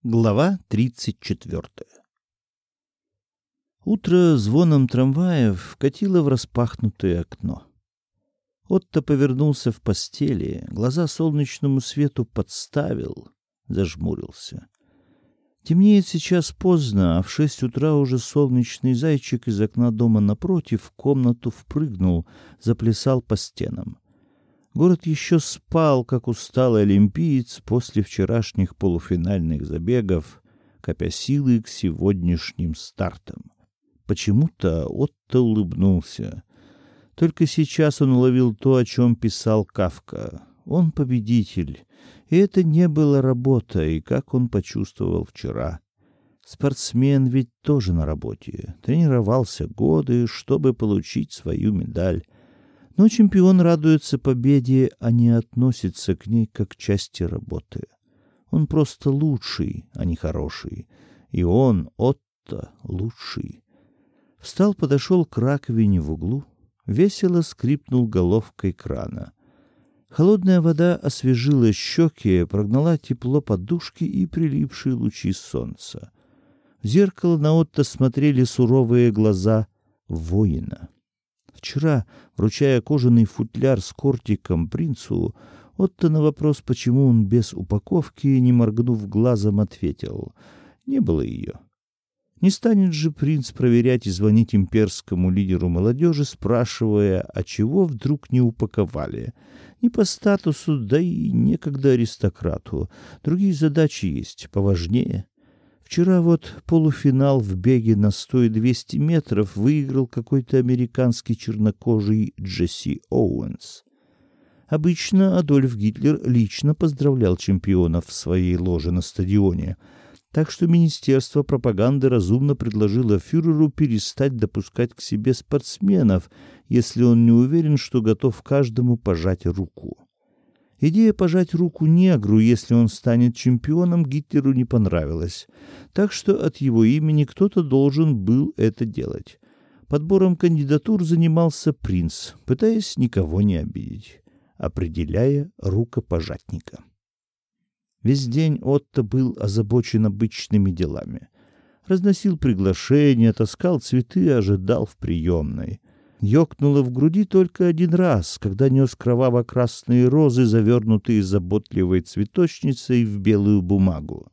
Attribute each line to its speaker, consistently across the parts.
Speaker 1: Глава 34. Утро звоном трамваев вкатило в распахнутое окно. Отто повернулся в постели, глаза солнечному свету подставил, зажмурился. Темнеет сейчас поздно, а в 6 утра уже солнечный зайчик из окна дома напротив в комнату впрыгнул, заплясал по стенам. Город еще спал, как усталый олимпиец после вчерашних полуфинальных забегов, копя силы к сегодняшним стартам. Почему-то Отто улыбнулся. Только сейчас он уловил то, о чем писал Кафка. Он победитель, и это не было работой, как он почувствовал вчера. Спортсмен ведь тоже на работе, тренировался годы, чтобы получить свою медаль. Но чемпион радуется победе, а не относится к ней как к части работы. Он просто лучший, а не хороший. И он, Отто, лучший. Встал, подошел к раковине в углу, весело скрипнул головкой крана. Холодная вода освежила щеки, прогнала тепло подушки и прилипшие лучи солнца. В зеркало на Отто смотрели суровые глаза воина. Вчера, вручая кожаный футляр с кортиком принцу, Отто на вопрос, почему он без упаковки, не моргнув глазом, ответил: не было ее. Не станет же принц проверять и звонить имперскому лидеру молодежи, спрашивая, а чего вдруг не упаковали. Не по статусу, да и некогда аристократу. Другие задачи есть, поважнее. Вчера вот полуфинал в беге на 100 и 200 метров выиграл какой-то американский чернокожий Джесси Оуэнс. Обычно Адольф Гитлер лично поздравлял чемпионов в своей ложе на стадионе, так что Министерство пропаганды разумно предложило фюреру перестать допускать к себе спортсменов, если он не уверен, что готов каждому пожать руку. Идея пожать руку негру, если он станет чемпионом, Гитлеру не понравилась, так что от его имени кто-то должен был это делать. Подбором кандидатур занимался принц, пытаясь никого не обидеть, определяя рукопожатника. Весь день Отто был озабочен обычными делами. Разносил приглашения, таскал цветы, ожидал в приемной. Ёкнуло в груди только один раз, когда нес кроваво-красные розы, завернутые заботливой цветочницей в белую бумагу.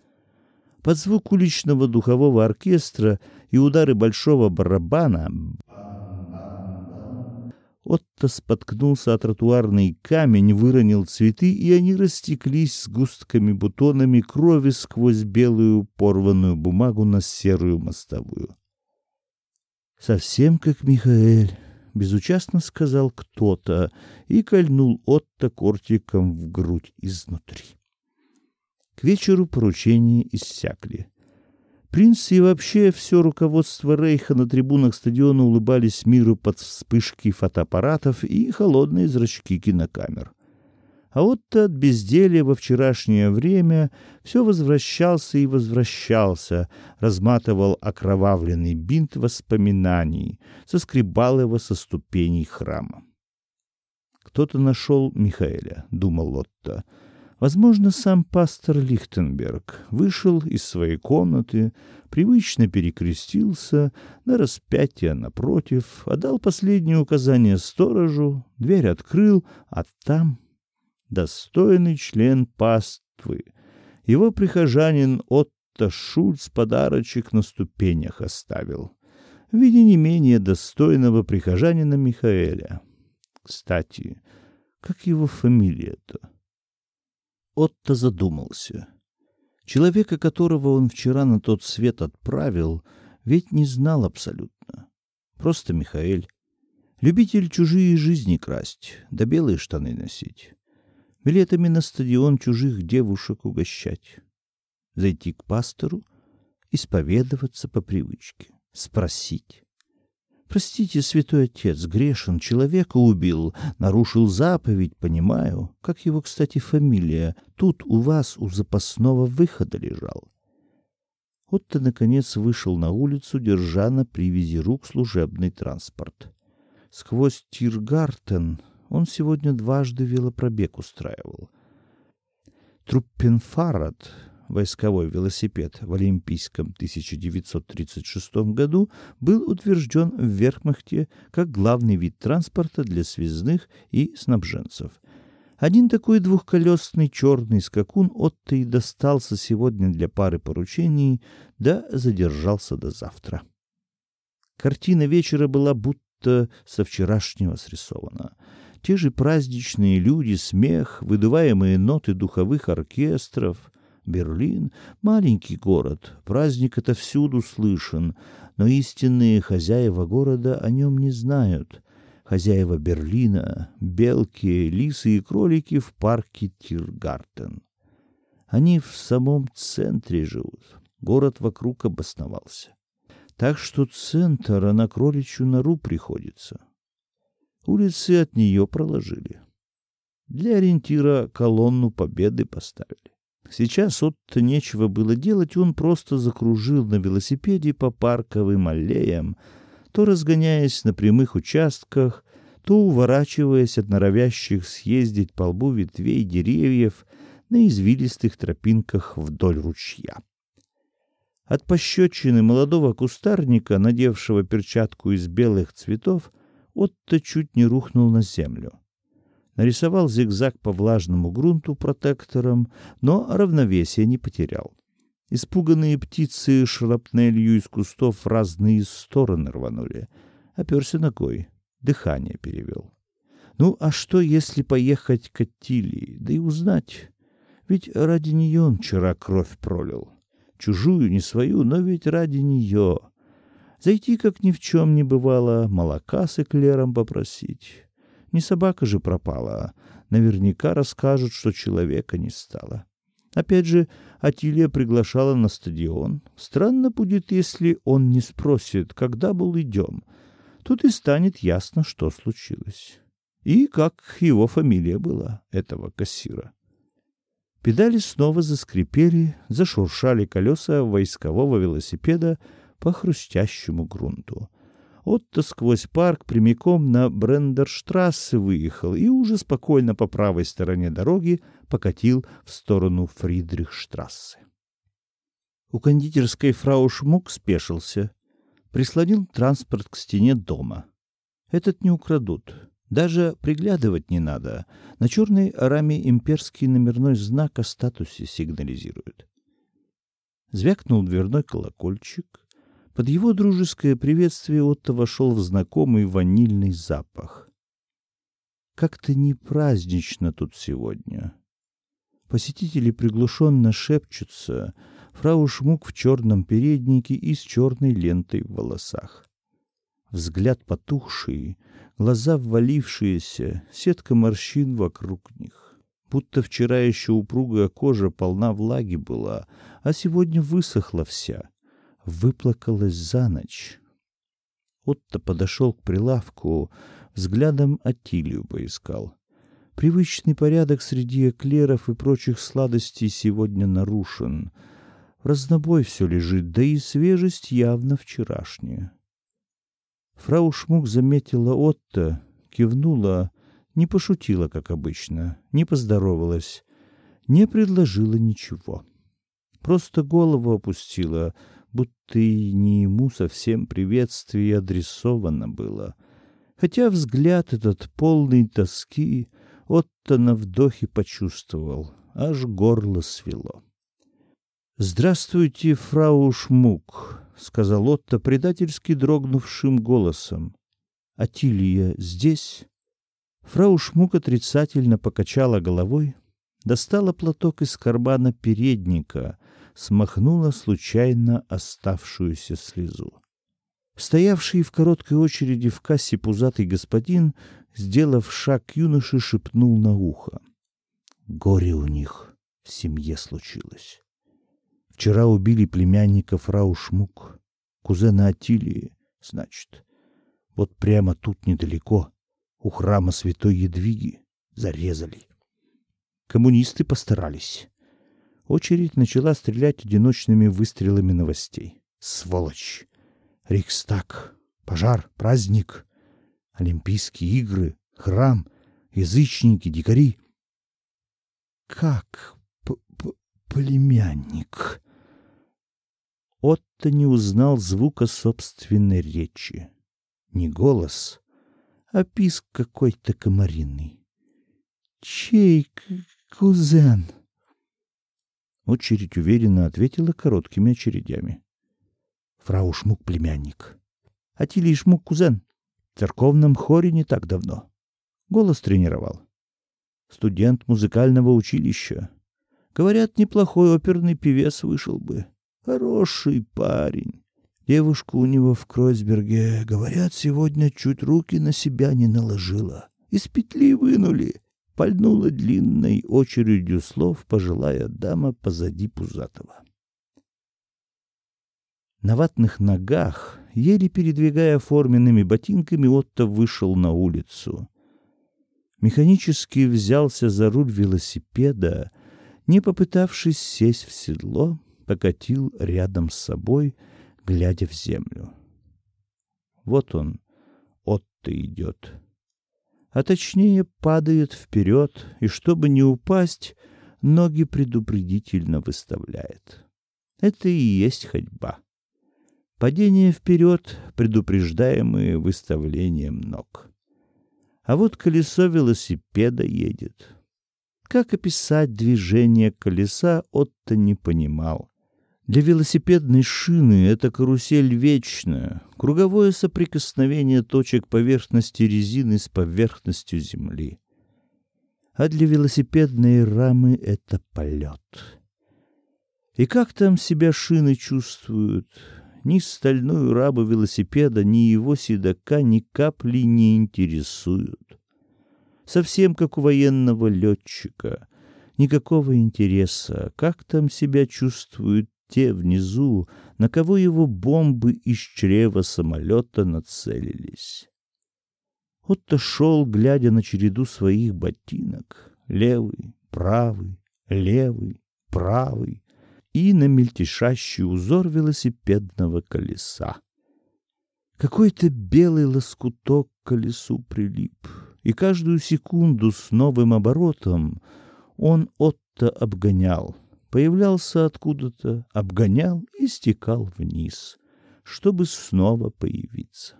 Speaker 1: Под звук уличного духового оркестра и удары большого барабана Отто споткнулся о тротуарный камень, выронил цветы, и они растеклись сгустками-бутонами крови сквозь белую порванную бумагу на серую мостовую. «Совсем как Михаэль», — безучастно сказал кто-то и кольнул Отто кортиком в грудь изнутри. К вечеру поручения иссякли. Принц и вообще все руководство Рейха на трибунах стадиона улыбались миру под вспышки фотоаппаратов и холодные зрачки кинокамер. А Отто от безделья во вчерашнее время все возвращался и возвращался, разматывал окровавленный бинт воспоминаний, соскребал его со ступеней храма. «Кто-то нашел Михаэля», — думал Отто. Возможно, сам пастор Лихтенберг вышел из своей комнаты, привычно перекрестился, на распятие напротив, отдал последние указания сторожу, дверь открыл, а там достойный член паствы, его прихожанин Отто Шульц подарочек на ступенях оставил, в виде не менее достойного прихожанина Михаэля. Кстати, как его фамилия-то? Отто задумался. Человека, которого он вчера на тот свет отправил, ведь не знал абсолютно. Просто Михаэль. Любитель чужие жизни красть, да белые штаны носить. Билетами на стадион чужих девушек угощать. Зайти к пастору, исповедоваться по привычке, спросить. «Простите, святой отец, грешен, человека убил, нарушил заповедь, понимаю. Как его, кстати, фамилия? Тут у вас у запасного выхода лежал». Отто, наконец, вышел на улицу, держа на привязи рук служебный транспорт. Сквозь Тиргартен он сегодня дважды велопробег устраивал. Труппенфарад войсковой велосипед в Олимпийском 1936 году был утвержден в Верхмахте как главный вид транспорта для связных и снабженцев. Один такой двухколесный черный скакун Отто и достался сегодня для пары поручений, да задержался до завтра. Картина вечера была будто со вчерашнего срисована. Те же праздничные люди, смех, выдуваемые ноты духовых оркестров. Берлин — маленький город, праздник отовсюду слышен, но истинные хозяева города о нем не знают. Хозяева Берлина — белки, лисы и кролики в парке Тиргартен. Они в самом центре живут, город вокруг обосновался. Так что центр, а на кроличью нору приходится. Улицы от нее проложили. Для ориентира колонну Победы поставили. Сейчас Отто нечего было делать, он просто закружил на велосипеде по парковым аллеям, то разгоняясь на прямых участках, то уворачиваясь от норовящих съездить по лбу ветвей деревьев на извилистых тропинках вдоль ручья. От пощечины молодого кустарника, надевшего перчатку из белых цветов, Отто чуть не рухнул на землю. Нарисовал зигзаг по влажному грунту протектором, но равновесие не потерял. Испуганные птицы шрапнелью из кустов в разные стороны рванули. Оперся ногой, дыхание перевел. Ну, а что, если поехать к Аттилии, да и узнать? Ведь ради нее он вчера кровь пролил. Чужую, не свою, но ведь ради нее. Зайти, как ни в чем не бывало, молока с эклером попросить. Не собака же пропала, наверняка расскажут, что человека не стало. Опять же, Аттилия приглашала на стадион. Странно будет, если он не спросит, когда, мол, идем. Тут и станет ясно, что случилось. И как его фамилия была, этого кассира. Педали снова заскрипели, зашуршали колеса войскового велосипеда по хрустящему грунту. Отто сквозь парк прямиком на Брендерштрассе выехал и уже спокойно по правой стороне дороги покатил в сторону Фридрихштрассе. У кондитерской фрау Шмук спешился, прислонил транспорт к стене дома. Этот не украдут. Даже приглядывать не надо. На черной раме имперский номерной знак о статусе сигнализирует. Звякнул дверной колокольчик. Под его дружеское приветствие Отто вошел в знакомый ванильный запах. Как-то не празднично тут сегодня. Посетители приглушенно шепчутся. Фрау Шмук в черном переднике и с черной лентой в волосах. Взгляд потухший, глаза ввалившиеся, сетка морщин вокруг них. Будто вчера еще упругая кожа полна влаги была, а сегодня высохла вся, выплакалась за ночь. Отто подошел к прилавку, взглядом Аттилию поискал. Привычный порядок среди эклеров и прочих сладостей сегодня нарушен. В разнобой все лежит, да и свежесть явно вчерашняя. Фрау Шмук заметила Отто, кивнула, не пошутила, как обычно, не поздоровалась, не предложила ничего. Просто голову опустила, будто и не ему совсем приветствие адресовано было. Хотя взгляд этот полный тоски Отто на вдохе почувствовал, аж горло свело. «Здравствуйте, фрау Шмук», — сказал Отто предательски дрогнувшим голосом. «Аттилия здесь?» Фрау Шмук отрицательно покачала головой, достала платок из кармана передника, смахнула случайно оставшуюся слезу. Стоявший в короткой очереди в кассе пузатый господин, сделав шаг к юноше, шепнул на ухо. «Горе у них в семье случилось. Вчера убили племянника фрау Шмук, кузена Аттилии, значит. Вот прямо тут недалеко, у храма святой Едвиги, зарезали. Коммунисты постарались». Очередь начала стрелять одиночными выстрелами новостей. Сволочь! Рейхстаг, пожар, праздник, Олимпийские игры, храм, язычники, дикари. Как племянник. Отто не узнал звука собственной речи. Не голос, а писк какой-то комариный. «Чей кузен?» Очередь уверенно ответила короткими очередями. «Фрау Шмук племянник. А Тилий Шмук кузен. В церковном хоре не так давно. Голос тренировал. Студент музыкального училища. Говорят, неплохой оперный певец вышел бы. Хороший парень. Девушка у него в Кройцберге, говорят, сегодня чуть руки на себя не наложила. Из петли вынули». Пальнула длинной очередью слов пожилая дама позади Пузатого. На ватных ногах, еле передвигая форменными ботинками, Отто вышел на улицу. Механически взялся за руль велосипеда, не попытавшись сесть в седло, покатил рядом с собой, глядя в землю. Вот он, Отто, идет. А точнее падает вперед, и, чтобы не упасть, ноги предупредительно выставляет. Это и есть ходьба. Падение вперед, предупреждаемые выставлением ног. А вот колесо велосипеда едет. Как описать движение колеса, Отто не понимал. Для велосипедной шины это карусель вечная, круговое соприкосновение точек поверхности резины с поверхностью земли. А для велосипедной рамы это полет. И как там себя шины чувствуют? Ни стальную раму велосипеда, ни его седока ни капли не интересуют. Совсем как у военного летчика. Никакого интереса, как там себя чувствуют те внизу, на кого его бомбы из чрева самолета нацелились. Отто шел, глядя на череду своих ботинок. Левый, правый, левый, правый. И на мельтешащий узор велосипедного колеса. Какой-то белый лоскуток к колесу прилип. И каждую секунду с новым оборотом он Отто обгонял. Появлялся откуда-то, обгонял и стекал вниз, чтобы снова появиться.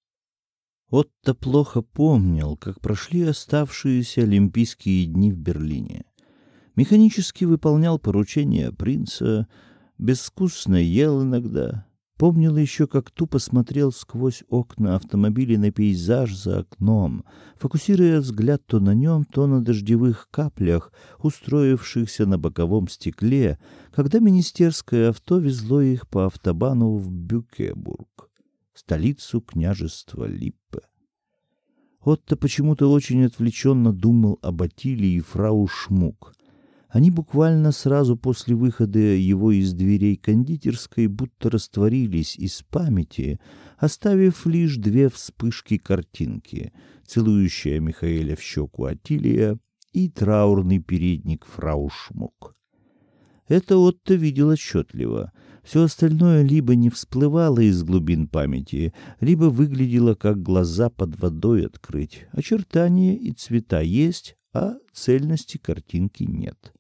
Speaker 1: Отто плохо помнил, как прошли оставшиеся Олимпийские дни в Берлине. Механически выполнял поручения принца, безвкусно ел иногда. Помнил еще, как тупо смотрел сквозь окна автомобиля на пейзаж за окном, фокусируя взгляд то на нем, то на дождевых каплях, устроившихся на боковом стекле, когда министерское авто везло их по автобану в Бюкебург, столицу княжества Липпе. Отто почему-то очень отвлеченно думал об Атилии и фрау Шмук. Они буквально сразу после выхода его из дверей кондитерской будто растворились из памяти, оставив лишь две вспышки картинки: целующая Михаэля в щеку Атилия и траурный передник фрау Шмук. Это Отто видел отчетливо. Все остальное либо не всплывало из глубин памяти, либо выглядело, как глаза под водой открыть. Очертания и цвета есть, а цельности картинки нет.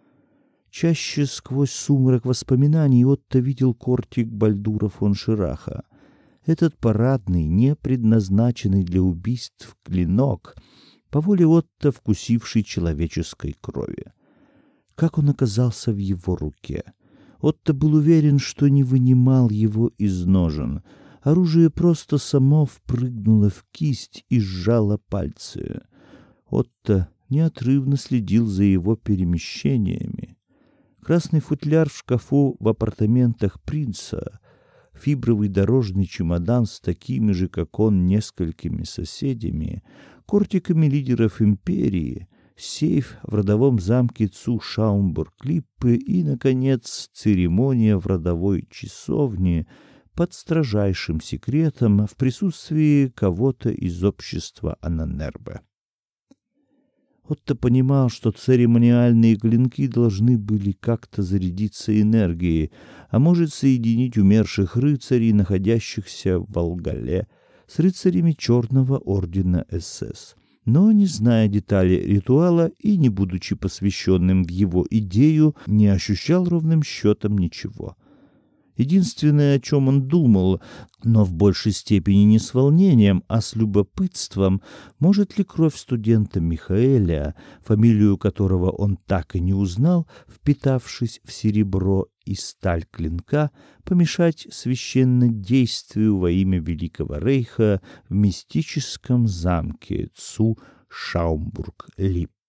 Speaker 1: Чаще сквозь сумрак воспоминаний Отто видел кортик Бальдура фон Шираха. Этот парадный, не предназначенный для убийств клинок, по воле Отто вкусивший человеческой крови. Как он оказался в его руке? Отто был уверен, что не вынимал его из ножен. Оружие просто само впрыгнуло в кисть и сжало пальцы. Отто неотрывно следил за его перемещениями. Красный футляр в шкафу в апартаментах принца, фибровый дорожный чемодан с такими же, как он, несколькими соседями, кортиками лидеров империи, сейф в родовом замке Цу-Шаумбург-Липпе и, наконец, церемония в родовой часовне под строжайшим секретом в присутствии кого-то из общества Ананербе. Отто понимал, что церемониальные клинки должны были как-то зарядиться энергией, а может соединить умерших рыцарей, находящихся в Волгале, с рыцарями Черного ордена СС. но, не зная деталей ритуала и не будучи посвященным в его идею, не ощущал ровным счетом ничего. Единственное, о чем он думал, но в большей степени не с волнением, а с любопытством, может ли кровь студента Михаэля, фамилию которого он так и не узнал, впитавшись в серебро и сталь клинка, помешать священнодействию во имя Великого Рейха в мистическом замке Цу Шаумбург-Лип.